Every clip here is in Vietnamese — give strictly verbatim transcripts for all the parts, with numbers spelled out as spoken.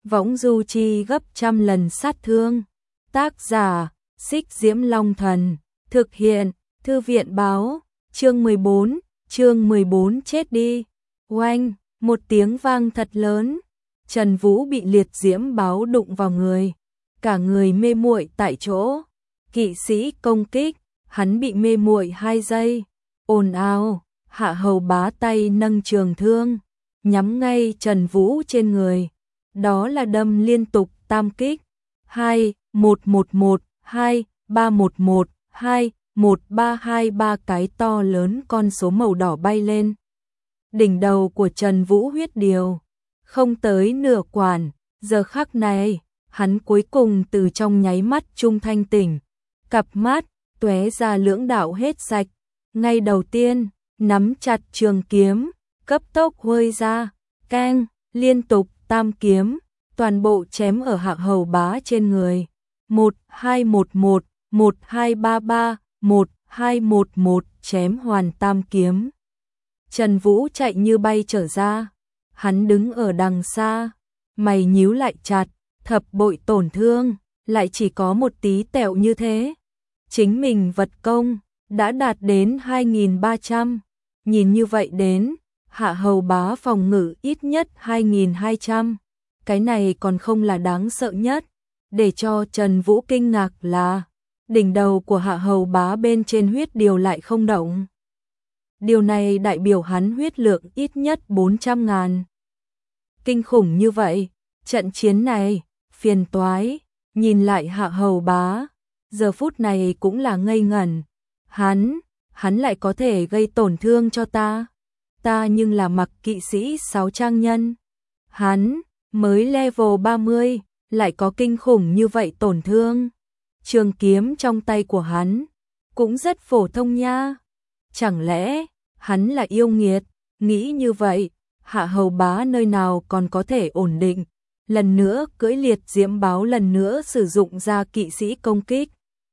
võng du chi gấp trăm lần sát thương. Tác giả, Xích Diễm Long Thần, thực hiện, Thư viện báo, chương mười bốn, chương mười bốn chết đi. Oanh, một tiếng vang thật lớn, Trần Vũ bị liệt diễm báo đụng vào người, cả người mê muội tại chỗ. Kỵ sĩ công kích, hắn bị mê muội hai giây. Ồn ào, Hạ Hầu Bá tay nâng trường thương, nhắm ngay Trần Vũ trên người. Đó là đâm liên tục tam kích. hai, một một một, hai, ba một một, hai, một ba hai ba cái to lớn con số màu đỏ bay lên. Đỉnh đầu của Trần Vũ huyết điều, không tới nửa quản, giờ khắc này, hắn cuối cùng từ trong nháy mắt trung thanh tỉnh, cặp mắt tóe ra lưỡng đạo hết sạch. Ngay đầu tiên, nắm chặt trường kiếm, cấp tốc huôi ra, keng, liên tục tam kiếm, toàn bộ chém ở Hạ Hầu Bá trên người. một hai một một, một hai ba ba, một hai một một, chém hoàn tam kiếm. Trần Vũ chạy như bay trở ra, hắn đứng ở đằng xa, mày nhíu lại chặt, thập bội tổn thương, lại chỉ có một tí tẹo như thế. Chính mình vật công đã đạt đến hai nghìn ba trăm, nhìn như vậy đến, Hạ Hầu Bá phòng ngự ít nhất hai nghìn hai trăm. Cái này còn không là đáng sợ nhất, để cho Trần Vũ kinh ngạc là đỉnh đầu của Hạ Hầu Bá bên trên huyết điều lại không động. Điều này đại biểu hắn huyết lượng ít nhất bốn trăm ngàn. Kinh khủng như vậy, trận chiến này, phiền toái, nhìn lại Hạ Hầu Bá, giờ phút này cũng là ngây ngẩn. Hắn, hắn lại có thể gây tổn thương cho ta. Ta nhưng là mặc kỵ sĩ sáu trang nhân. Hắn, mới level ba mươi, lại có kinh khủng như vậy tổn thương. Trường kiếm trong tay của hắn, cũng rất phổ thông nha. Chẳng lẽ, hắn là yêu nghiệt? Nghĩ như vậy, Hạ Hầu Bá nơi nào còn có thể ổn định. Lần nữa cưỡi liệt diễm báo lần nữa sử dụng ra kỵ sĩ công kích.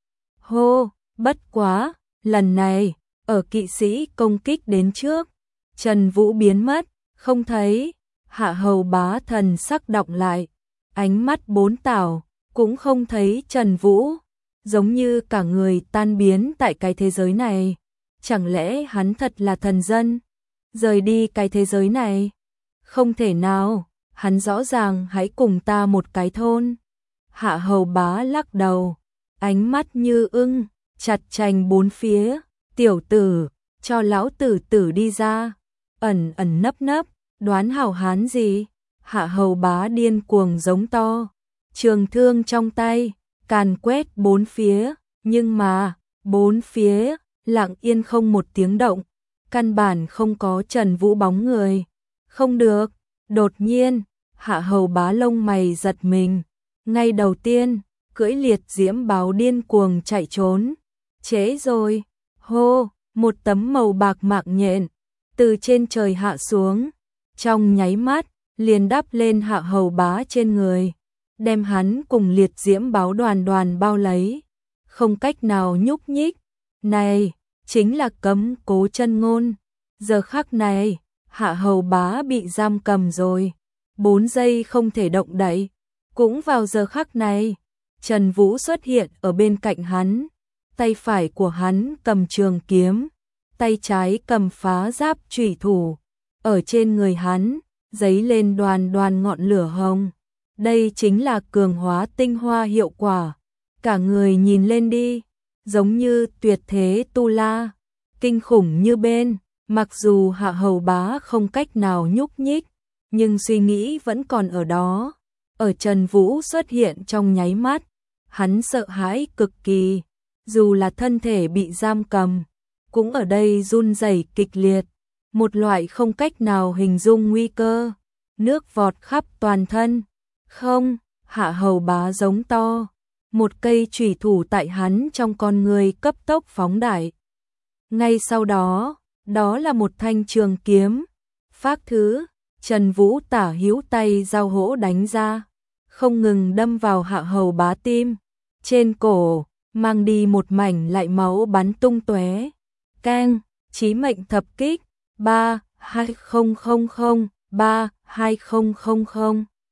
Hô, bất quá, lần này, ở kỵ sĩ công kích đến trước, Trần Vũ biến mất, không thấy. Hạ Hầu Bá thần sắc đọng lại, ánh mắt bốn tảo, cũng không thấy Trần Vũ, giống như cả người tan biến tại cái thế giới này. Chẳng lẽ hắn thật là thần dân, rời đi cái thế giới này? Không thể nào, hắn rõ ràng hãy cùng ta một cái thôn. Hạ Hầu Bá lắc đầu, ánh mắt như ưng, chặt chành bốn phía. Tiểu tử, cho lão tử tử đi ra. Ẩn ẩn nấp nấp, đoán hảo hán gì? Hạ Hầu Bá điên cuồng giống to, trường thương trong tay, càn quét bốn phía, nhưng mà, bốn phía, lặng yên không một tiếng động, căn bản không có Trần Vũ bóng người. Không được, đột nhiên, Hạ Hầu Bá lông mày giật mình, ngay đầu tiên, cưỡi liệt diễm báo điên cuồng chạy trốn. Trễ rồi, hô, một tấm màu bạc mạng nhện, từ trên trời hạ xuống, trong nháy mắt, liền đắp lên Hạ Hầu Bá trên người, đem hắn cùng liệt diễm báo đoàn đoàn bao lấy, không cách nào nhúc nhích. Này, chính là cấm cố chân ngôn. Giờ khắc này, Hạ Hầu Bá bị giam cầm rồi, bốn giây không thể động đậy. Cũng vào giờ khắc này, Trần Vũ xuất hiện ở bên cạnh hắn, tay phải của hắn cầm trường kiếm, tay trái cầm phá giáp chủy thủ, ở trên người hắn giấy lên đoàn đoàn ngọn lửa hồng. Đây chính là cường hóa tinh hoa hiệu quả. Cả người nhìn lên đi, giống như tuyệt thế tu la, kinh khủng như bên. Mặc dù Hạ Hầu Bá không cách nào nhúc nhích, nhưng suy nghĩ vẫn còn ở đó. Ở Trần Vũ xuất hiện trong nháy mắt, hắn sợ hãi cực kỳ, dù là thân thể bị giam cầm, cũng ở đây run rẩy kịch liệt, một loại không cách nào hình dung nguy cơ, nước vọt khắp toàn thân. Không, Hạ Hầu Bá giống to, một cây chủy thủ tại hắn trong con người cấp tốc phóng đại. Ngay sau đó, đó là một thanh trường kiếm, phác thứ, Trần Vũ tả hữu tay giao hỗ đánh ra, không ngừng đâm vào Hạ Hầu Bá tim, trên cổ, mang đi một mảnh lại máu bắn tung tóe. Keng, chí mệnh thập kích, ba, hai không không không, ba, hai không không không.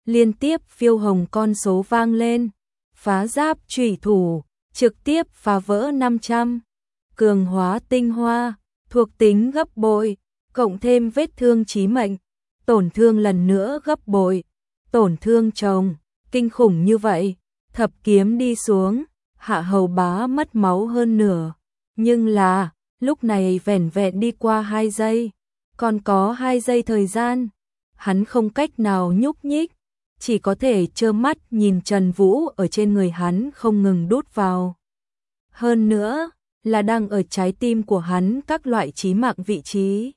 liên tiếp phiêu hồng con số vang lên, phá giáp chủy thủ, trực tiếp phá vỡ năm trăm, cường hóa tinh hoa, thuộc tính gấp bội, cộng thêm vết thương chí mệnh, tổn thương lần nữa gấp bội, tổn thương chồng, kinh khủng như vậy, thập kiếm đi xuống, Hạ Hầu Bá mất máu hơn nửa, nhưng là, lúc này vẻn vẹn đi qua hai giây, còn có hai giây thời gian, hắn không cách nào nhúc nhích, chỉ có thể trơ mắt nhìn Trần Vũ ở trên người hắn không ngừng đút vào. Hơn nữa, là đang ở trái tim của hắn các loại chí mạng vị trí.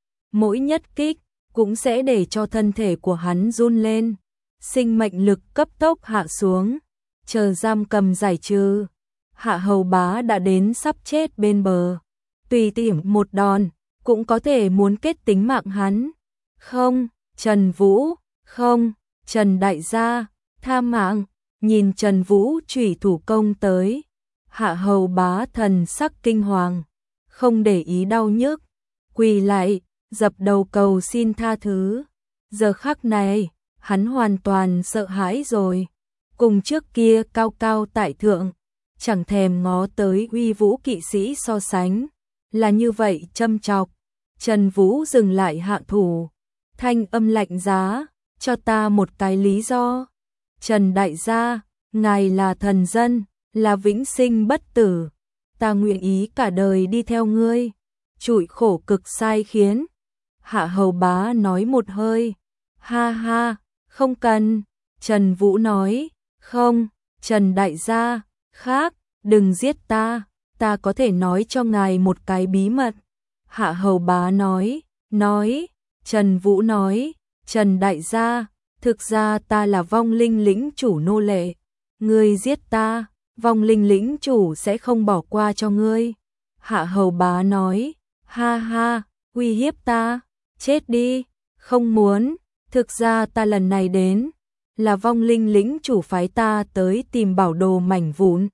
Mỗi nhất kích cũng sẽ để cho thân thể của hắn run lên, sinh mệnh lực cấp tốc hạ xuống, chờ giam cầm giải trừ. Hạ Hầu Bá đã đến sắp chết bên bờ, tùy tiện một đòn cũng có thể muốn kết tính mạng hắn. Không, Trần Vũ, không, Trần đại gia, tha mạng. Nhìn Trần Vũ chủy thủ công tới, Hạ Hầu Bá thần sắc kinh hoàng, không để ý đau nhức, quỳ lại, dập đầu cầu xin tha thứ. Giờ khắc này, hắn hoàn toàn sợ hãi rồi, cùng trước kia cao cao tại thượng, chẳng thèm ngó tới uy vũ kỵ sĩ so sánh, là như vậy châm chọc. Trần Vũ dừng lại hạ thủ, thanh âm lạnh giá, cho ta một cái lý do. Trần đại gia, ngài là thần dân, là vĩnh sinh bất tử, ta nguyện ý cả đời đi theo ngươi. Chịu khổ cực sai khiến. Hạ Hầu Bá nói một hơi, ha ha, không cần. Trần Vũ nói, không, Trần đại gia, khác, đừng giết ta, ta có thể nói cho ngài một cái bí mật. Hạ Hầu Bá nói, nói, Trần Vũ nói, Trần đại gia, thực ra ta là vong linh lĩnh chủ nô lệ, ngươi giết ta, vong linh lĩnh chủ sẽ không bỏ qua cho ngươi. Hạ Hầu Bá nói, ha ha, uy hiếp ta, chết đi, không muốn, thực ra ta lần này đến, là vong linh lĩnh chủ phái ta tới tìm bảo đồ mảnh vụn.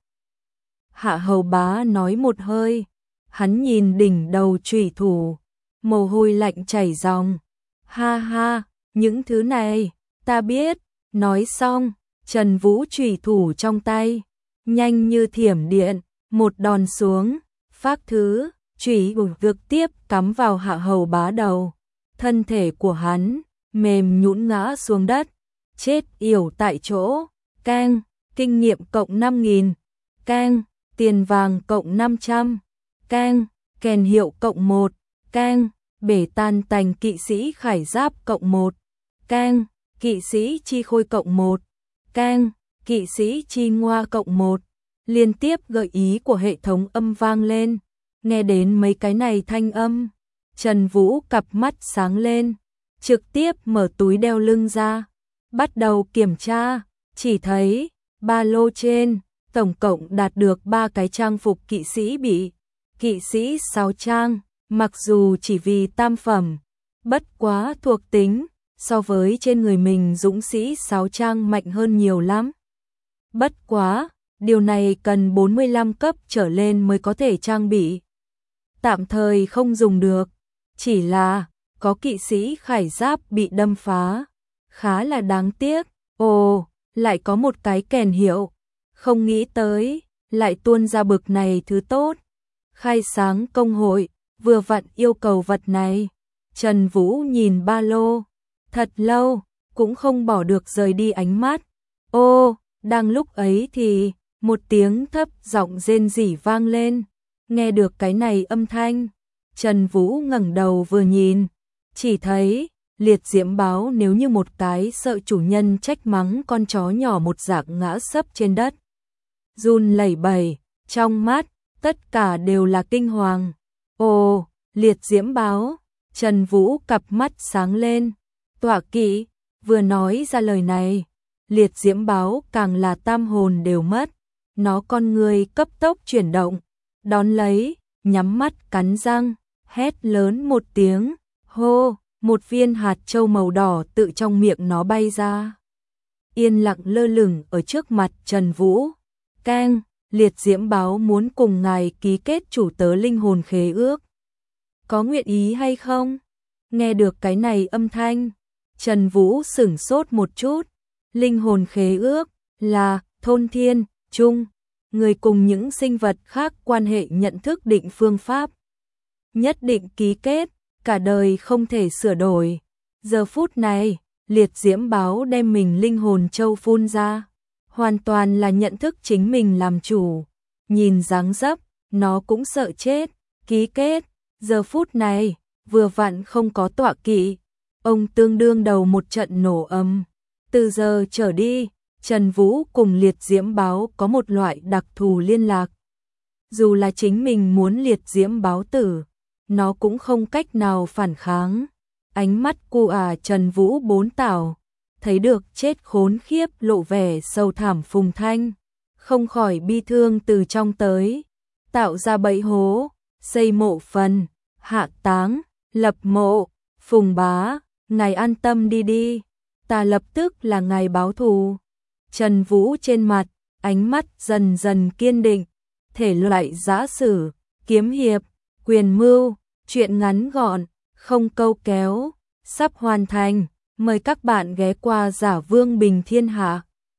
Hạ Hầu Bá nói một hơi, hắn nhìn đỉnh đầu chủy thủ, mồ hôi lạnh chảy ròng, ha ha, những thứ này, ta biết. Nói xong, Trần Vũ chủy thủ trong tay, nhanh như thiểm điện, một đòn xuống, phác thứ, chủy vực tiếp cắm vào Hạ Hầu Bá đầu, thân thể của hắn mềm nhũn ngã xuống đất, chết yểu tại chỗ. Cang, kinh nghiệm cộng năm nghìn, cang, tiền vàng cộng năm trăm, cang, kèn hiệu cộng một, cang, bể tan tành kỵ sĩ khải giáp cộng một, cang, kỵ sĩ chi khôi cộng một, cang, kỵ sĩ chi ngoa cộng một. Liên tiếp gợi ý của hệ thống âm vang lên, nghe đến mấy cái này thanh âm, Trần Vũ cặp mắt sáng lên, trực tiếp mở túi đeo lưng ra, bắt đầu kiểm tra, chỉ thấy ba lô trên tổng cộng đạt được ba cái trang phục kỵ sĩ bị, kỵ sĩ sáu trang, mặc dù chỉ vì tam phẩm, bất quá thuộc tính so với trên người mình dũng sĩ sáu trang mạnh hơn nhiều lắm. Bất quá, điều này cần bốn mươi lăm cấp trở lên mới có thể trang bị. Tạm thời không dùng được, chỉ là có kỵ sĩ khải giáp bị đâm phá, khá là đáng tiếc. Ồ, lại có một cái kèn hiệu, không nghĩ tới, lại tuôn ra bực này thứ tốt. Khai sáng công hội, vừa vặn yêu cầu vật này. Trần Vũ nhìn ba lô, thật lâu, cũng không bỏ được rời đi ánh mắt. Ô, đang lúc ấy thì, một tiếng thấp giọng rên rỉ vang lên. Nghe được cái này âm thanh, Trần Vũ ngẩng đầu vừa nhìn, chỉ thấy liệt diễm báo nếu như một cái sợ chủ nhân trách mắng con chó nhỏ một dạng ngã sấp trên đất. Run lẩy bẩy, trong mắt, tất cả đều là kinh hoàng. Ồ, liệt diễm báo, Trần Vũ cặp mắt sáng lên, tọa kỵ, vừa nói ra lời này, liệt diễm báo càng là tam hồn đều mất, nó con người cấp tốc chuyển động, đón lấy, nhắm mắt cắn răng, hét lớn một tiếng, hô, một viên hạt châu màu đỏ tự trong miệng nó bay ra. Yên lặng lơ lửng ở trước mặt Trần Vũ. Cang, liệt diễm báo muốn cùng ngài ký kết chủ tớ linh hồn khế ước. Có nguyện ý hay không? Nghe được cái này âm thanh, Trần Vũ sửng sốt một chút, Linh hồn khế ước là thôn thiên, chung, người cùng những sinh vật khác quan hệ nhận thức định phương pháp. Nhất định ký kết, cả đời không thể sửa đổi. Giờ phút này, liệt diễm báo đem mình linh hồn châu phun ra. Hoàn toàn là nhận thức chính mình làm chủ. Nhìn dáng dấp, nó cũng sợ chết. Ký kết, giờ phút này, vừa vặn không có tọa kỵ. Ông tương đương đầu một trận nổ ầm. Từ giờ trở đi, Trần Vũ cùng liệt diễm báo có một loại đặc thù liên lạc. Dù là chính mình muốn liệt diễm báo tử, nó cũng không cách nào phản kháng. Ánh mắt cu à Trần Vũ bốn tảo, thấy được chết khốn khiếp lộ vẻ sâu thẳm Phùng Thanh, không khỏi bi thương từ trong tới, tạo ra bẫy hố, xây mộ phần, hạ táng, lập mộ. Phùng bá, ngài an tâm đi đi, ta lập tức là ngài báo thù. Trần Vũ trên mặt, ánh mắt dần dần kiên định, thể loại giã sử, kiếm hiệp, quyền mưu, chuyện ngắn gọn, không câu kéo, sắp hoàn thành. Mời các bạn ghé qua Giả Vương Bình Thiên Hạ.